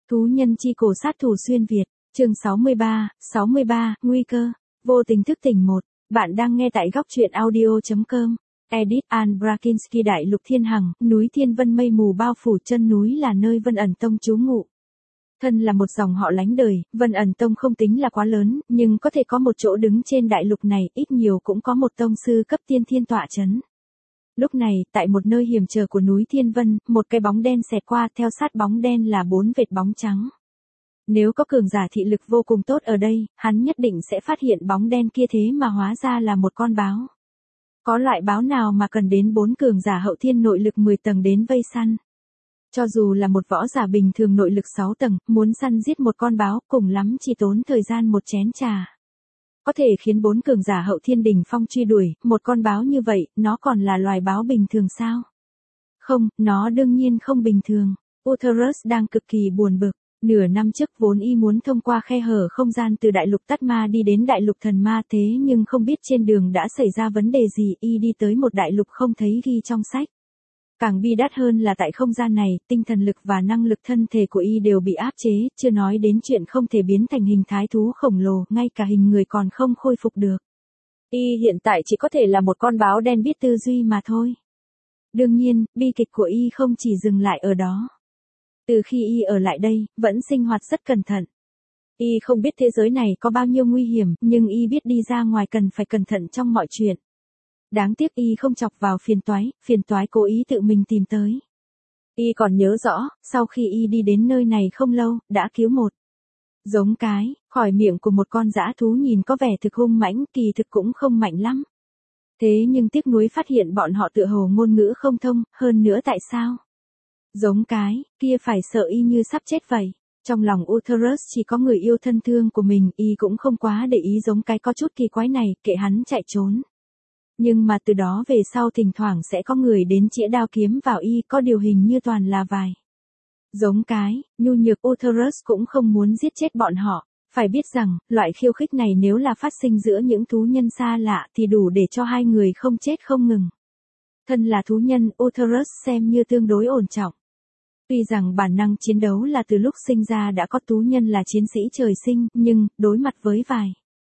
Thú nhân chi cổ sát thủ xuyên Việt, chương 63, nguy cơ, vô tình thức tỉnh 1, bạn đang nghe tại góc truyện audio.com. Edith Ann Brakinski Đại lục Thiên Hằng, núi Thiên Vân mây mù bao phủ, chân núi là nơi Vân ẩn tông trú ngụ. Thân là một dòng họ lánh đời, Vân ẩn tông không tính là quá lớn, nhưng có thể có một chỗ đứng trên đại lục này, ít nhiều cũng có một tông sư cấp tiên thiên tọa chấn. Lúc này, tại một nơi hiểm trở của núi Thiên Vân, một cái bóng đen xẹt qua, theo sát bóng đen là 4 vệt bóng trắng. Nếu có cường giả thị lực vô cùng tốt ở đây, hắn nhất định sẽ phát hiện bóng đen kia, thế mà hóa ra là một con báo. Có loại báo nào mà cần đến 4 cường giả hậu thiên nội lực 10 tầng đến vây săn? Cho dù là một võ giả bình thường nội lực 6 tầng, muốn săn giết một con báo, cùng lắm chỉ tốn thời gian một chén trà. Có thể khiến 4 cường giả hậu thiên đỉnh phong truy đuổi, một con báo như vậy, nó còn là loài báo bình thường sao? Không, nó đương nhiên không bình thường. Uterus đang cực kỳ buồn bực. Nửa năm trước vốn y muốn thông qua khe hở không gian từ đại lục Tát Ma đi đến đại lục Thần Ma, thế nhưng không biết trên đường đã xảy ra vấn đề gì, y đi tới một đại lục không thấy ghi trong sách. Càng bi đát hơn là tại không gian này, tinh thần lực và năng lực thân thể của y đều bị áp chế, chưa nói đến chuyện không thể biến thành hình thái thú khổng lồ, ngay cả hình người còn không khôi phục được. Y hiện tại chỉ có thể là một con báo đen biết tư duy mà thôi. Đương nhiên, bi kịch của y không chỉ dừng lại ở đó. Từ khi y ở lại đây, vẫn sinh hoạt rất cẩn thận. Y không biết thế giới này có bao nhiêu nguy hiểm, nhưng y biết đi ra ngoài cần phải cẩn thận trong mọi chuyện. Đáng tiếc y không chọc vào phiền toái cố ý tự mình tìm tới. Y còn nhớ rõ, sau khi y đi đến nơi này không lâu, đã cứu một giống cái, khỏi miệng của một con dã thú nhìn có vẻ thực hung mãnh, kỳ thực cũng không mạnh lắm. Thế nhưng tiếc nuối phát hiện bọn họ tựa hồ ngôn ngữ không thông, hơn nữa tại sao? Giống cái, kia phải sợ y như sắp chết vậy. Trong lòng Uterus chỉ có người yêu thân thương của mình, y cũng không quá để ý giống cái có chút kỳ quái này, kệ hắn chạy trốn. Nhưng mà từ đó về sau thỉnh thoảng sẽ có người đến chĩa đao kiếm vào y, có điều hình như toàn là vài giống cái, nhu nhược. Uterus cũng không muốn giết chết bọn họ. Phải biết rằng, loại khiêu khích này nếu là phát sinh giữa những thú nhân xa lạ thì đủ để cho hai người không chết không ngừng. Thân là thú nhân, Uterus xem như tương đối ổn trọng. Tuy rằng bản năng chiến đấu là từ lúc sinh ra đã có, thú nhân là chiến sĩ trời sinh, nhưng, đối mặt với vài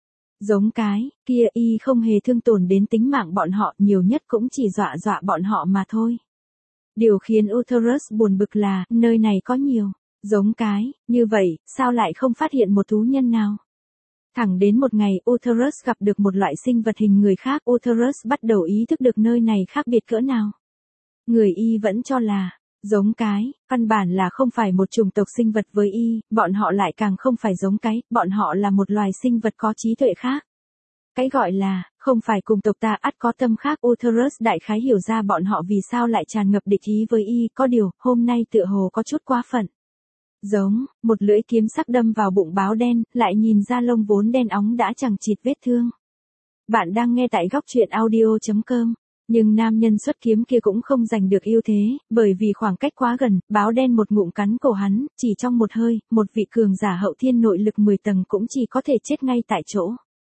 giống cái, kia y không hề thương tổn đến tính mạng bọn họ, nhiều nhất cũng chỉ dọa bọn họ mà thôi. Điều khiến Uterus buồn bực là, nơi này có nhiều giống cái, như vậy, sao lại không phát hiện một thú nhân nào? Thẳng đến một ngày, Uterus gặp được một loại sinh vật hình người khác, Uterus bắt đầu ý thức được nơi này khác biệt cỡ nào. Người y vẫn cho là giống cái, căn bản là không phải một chủng tộc sinh vật với y, bọn họ lại càng không phải giống cái, bọn họ là một loài sinh vật có trí tuệ khác. Cái gọi là, không phải cùng tộc ta ắt có tâm khác. Uterus đại khái hiểu ra bọn họ vì sao lại tràn ngập địch ý với y, có điều, hôm nay tựa hồ có chút quá phận. Giống, một lưỡi kiếm sắc đâm vào bụng báo đen, lại nhìn ra lông vốn đen óng đã chẳng chịt vết thương. Bạn đang nghe tại góc truyện audio.com. Nhưng nam nhân xuất kiếm kia cũng không giành được ưu thế, bởi vì khoảng cách quá gần, báo đen một ngụm cắn cổ hắn, chỉ trong một hơi, một vị cường giả hậu thiên nội lực 10 tầng cũng chỉ có thể chết ngay tại chỗ.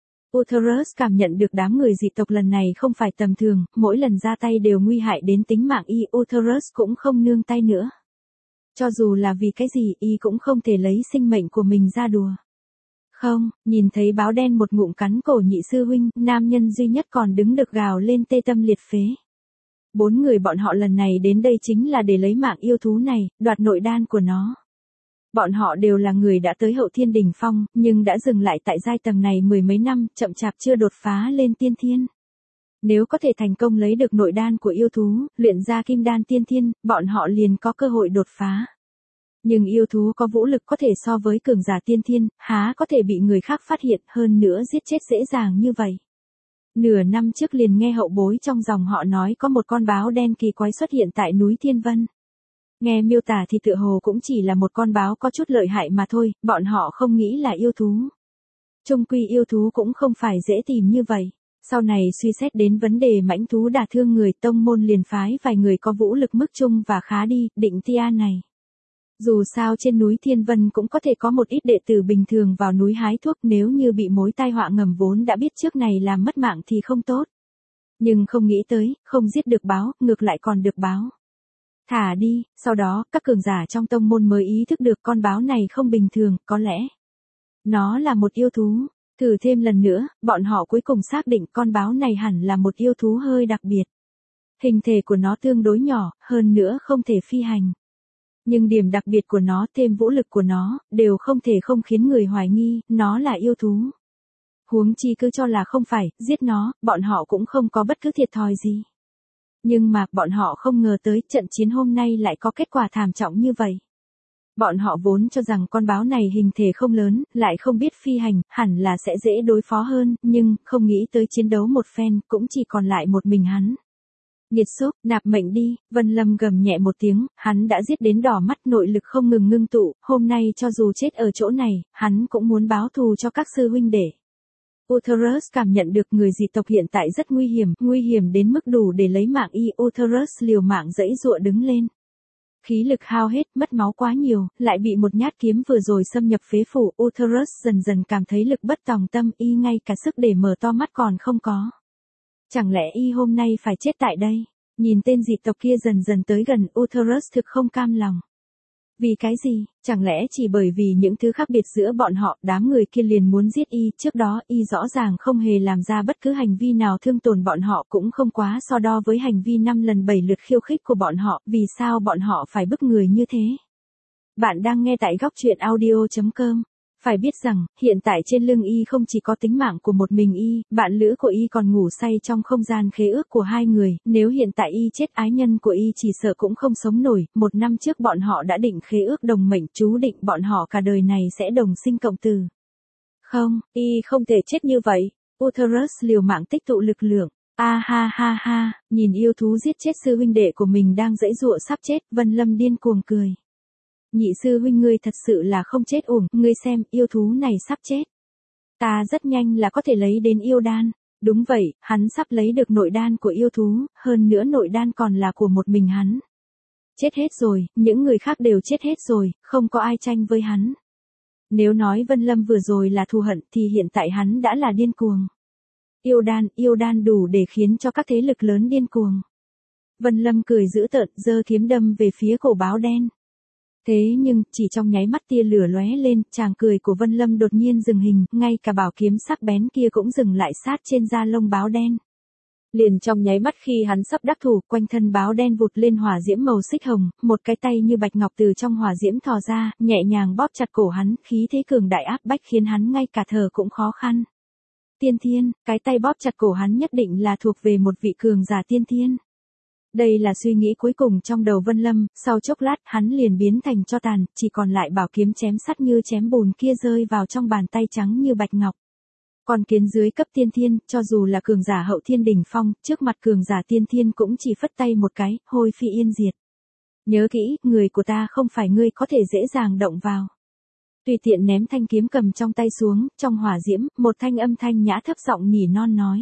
Uterus cảm nhận được đám người dị tộc lần này không phải tầm thường, mỗi lần ra tay đều nguy hại đến tính mạng y, Uterus cũng không nương tay nữa. Cho dù là vì cái gì, y cũng không thể lấy sinh mệnh của mình ra đùa. Không, nhìn thấy báo đen một ngụm cắn cổ nhị sư huynh, nam nhân duy nhất còn đứng được gào lên tê tâm liệt phế. 4 người bọn họ lần này đến đây chính là để lấy mạng yêu thú này, đoạt nội đan của nó. Bọn họ đều là người đã tới hậu thiên đỉnh phong, nhưng đã dừng lại tại giai tầng này 10 mấy năm, chậm chạp chưa đột phá lên tiên thiên. Nếu có thể thành công lấy được nội đan của yêu thú, luyện ra kim đan tiên thiên, bọn họ liền có cơ hội đột phá. Nhưng yêu thú có vũ lực có thể so với cường giả tiên thiên, há có thể bị người khác phát hiện, hơn nữa giết chết dễ dàng như vậy. Nửa năm trước liền nghe hậu bối trong dòng họ nói có một con báo đen kỳ quái xuất hiện tại núi Thiên Vân. Nghe miêu tả thì tựa hồ cũng chỉ là một con báo có chút lợi hại mà thôi, bọn họ không nghĩ là yêu thú. Chung quy yêu thú cũng không phải dễ tìm như vậy. Sau này suy xét đến vấn đề mãnh thú đả thương người, tông môn liền phái vài người có vũ lực mức trung và khá đi, định Tia này. Dù sao trên núi Thiên Vân cũng có thể có một ít đệ tử bình thường vào núi hái thuốc, nếu như bị mối tai họa ngầm vốn đã biết trước này làm mất mạng thì không tốt. Nhưng không nghĩ tới, không giết được báo, ngược lại còn được báo. Thả đi, sau đó, các cường giả trong tông môn mới ý thức được con báo này không bình thường, có lẽ nó là một yêu thú. Thử thêm lần nữa, bọn họ cuối cùng xác định con báo này hẳn là một yêu thú hơi đặc biệt. Hình thể của nó tương đối nhỏ, hơn nữa không thể phi hành. Nhưng điểm đặc biệt của nó thêm vũ lực của nó, đều không thể không khiến người hoài nghi, nó là yêu thú. Huống chi cứ cho là không phải, giết nó, bọn họ cũng không có bất cứ thiệt thòi gì. Nhưng mà, bọn họ không ngờ tới trận chiến hôm nay lại có kết quả thảm trọng như vậy. Bọn họ vốn cho rằng con báo này hình thể không lớn, lại không biết phi hành, hẳn là sẽ dễ đối phó hơn, nhưng, không nghĩ tới chiến đấu một phen, cũng chỉ còn lại một mình hắn. Nghiệt xúc, nạp mệnh đi, Vân Lâm gầm nhẹ một tiếng, hắn đã giết đến đỏ mắt, nội lực không ngừng ngưng tụ, hôm nay cho dù chết ở chỗ này, hắn cũng muốn báo thù cho các sư huynh đệ. Utherus cảm nhận được người dị tộc hiện tại rất nguy hiểm đến mức đủ để lấy mạng y. Utherus liều mạng giãy giụa đứng lên. Khí lực hao hết, mất máu quá nhiều, lại bị một nhát kiếm vừa rồi xâm nhập phế phủ. Utherus dần dần cảm thấy lực bất tòng tâm, y ngay cả sức để mở to mắt còn không có. Chẳng lẽ y hôm nay phải chết tại đây? Nhìn tên dị tộc kia dần dần tới gần, Utherus thực không cam lòng. Vì cái gì? Chẳng lẽ chỉ bởi vì những thứ khác biệt giữa bọn họ, đám người kia liền muốn giết y, trước đó y rõ ràng không hề làm ra bất cứ hành vi nào thương tổn bọn họ, cũng không quá so đo với hành vi 5 lần 7 lượt khiêu khích của bọn họ, vì sao bọn họ phải bức người như thế? Bạn đang nghe tại góc truyện audio.com. Phải biết rằng, hiện tại trên lưng y không chỉ có tính mạng của một mình y, bạn lữ của y còn ngủ say trong không gian khế ước của hai người, nếu hiện tại y chết ái nhân của y chỉ sợ cũng không sống nổi, 1 năm trước bọn họ đã định khế ước đồng mệnh, chú định bọn họ cả đời này sẽ đồng sinh cộng tử. Không, y không thể chết như vậy. Utherus liều mạng tích tụ lực lượng. A ha ha ha, nhìn yêu thú giết chết sư huynh đệ của mình đang giãy giụa sắp chết, Vân Lâm điên cuồng cười. Nhị sư huynh ngươi thật sự là không chết uổng, ngươi xem, yêu thú này sắp chết. Ta rất nhanh là có thể lấy đến yêu đan. Đúng vậy, hắn sắp lấy được nội đan của yêu thú, hơn nữa nội đan còn là của một mình hắn. Chết hết rồi, những người khác đều chết hết rồi, không có ai tranh với hắn. Nếu nói Vân Lâm vừa rồi là thù hận thì hiện tại hắn đã là điên cuồng. Yêu đan đủ để khiến cho các thế lực lớn điên cuồng. Vân Lâm cười dữ tợn, giơ kiếm đâm về phía cổ báo đen. Thế nhưng, chỉ trong nháy mắt tia lửa lóe lên, chàng cười của Vân Lâm đột nhiên dừng hình, ngay cả bảo kiếm sắc bén kia cũng dừng lại sát trên da lông báo đen. Liền trong nháy mắt khi hắn sắp đắc thủ, quanh thân báo đen vụt lên hỏa diễm màu xích hồng, một cái tay như bạch ngọc từ trong hỏa diễm thò ra, nhẹ nhàng bóp chặt cổ hắn, khí thế cường đại áp bách khiến hắn ngay cả thở cũng khó khăn. Tiên thiên, cái tay bóp chặt cổ hắn nhất định là thuộc về một vị cường giả tiên thiên. Đây là suy nghĩ cuối cùng trong đầu Vân Lâm, sau chốc lát hắn liền biến thành tro tàn, chỉ còn lại bảo kiếm chém sắt như chém bùn kia rơi vào trong bàn tay trắng như bạch ngọc. Còn kiến dưới cấp tiên thiên, cho dù là cường giả hậu thiên đỉnh phong, trước mặt cường giả tiên thiên cũng chỉ phất tay một cái, hôi phi yên diệt. Nhớ kỹ, người của ta không phải ngươi có thể dễ dàng động vào. Tùy tiện ném thanh kiếm cầm trong tay xuống, trong hỏa diễm, một thanh âm thanh nhã thấp giọng nỉ non nói.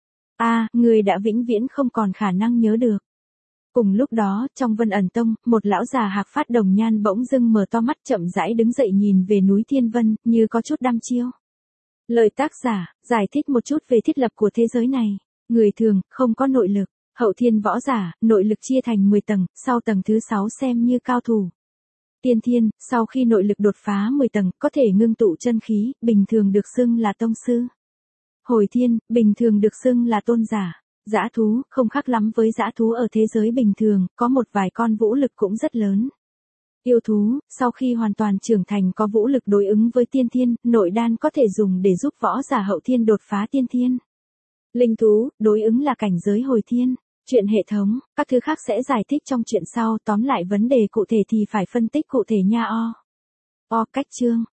Ngươi đã vĩnh viễn không còn khả năng nhớ được. Cùng lúc đó, trong Vân Ẩn Tông, một lão già hạc phát đồng nhan bỗng dưng mở to mắt chậm rãi đứng dậy nhìn về núi Thiên Vân, như có chút đăm chiêu. Lời tác giả, giải thích một chút về thiết lập của thế giới này. Người thường, không có nội lực. Hậu thiên võ giả, nội lực chia thành 10 tầng, sau tầng thứ 6 xem như cao thủ. Tiên thiên, sau khi nội lực đột phá 10 tầng, có thể ngưng tụ chân khí, bình thường được xưng là tông sư. Hồi thiên, bình thường được xưng là tôn giả. Dã thú, không khác lắm với dã thú ở thế giới bình thường, có một vài con vũ lực cũng rất lớn. Yêu thú, sau khi hoàn toàn trưởng thành có vũ lực đối ứng với tiên thiên, nội đan có thể dùng để giúp võ giả hậu thiên đột phá tiên thiên. Linh thú, đối ứng là cảnh giới hồi thiên. Chuyện hệ thống, các thứ khác sẽ giải thích trong chuyện sau, tóm lại vấn đề cụ thể thì phải phân tích cụ thể nha. Cách chương.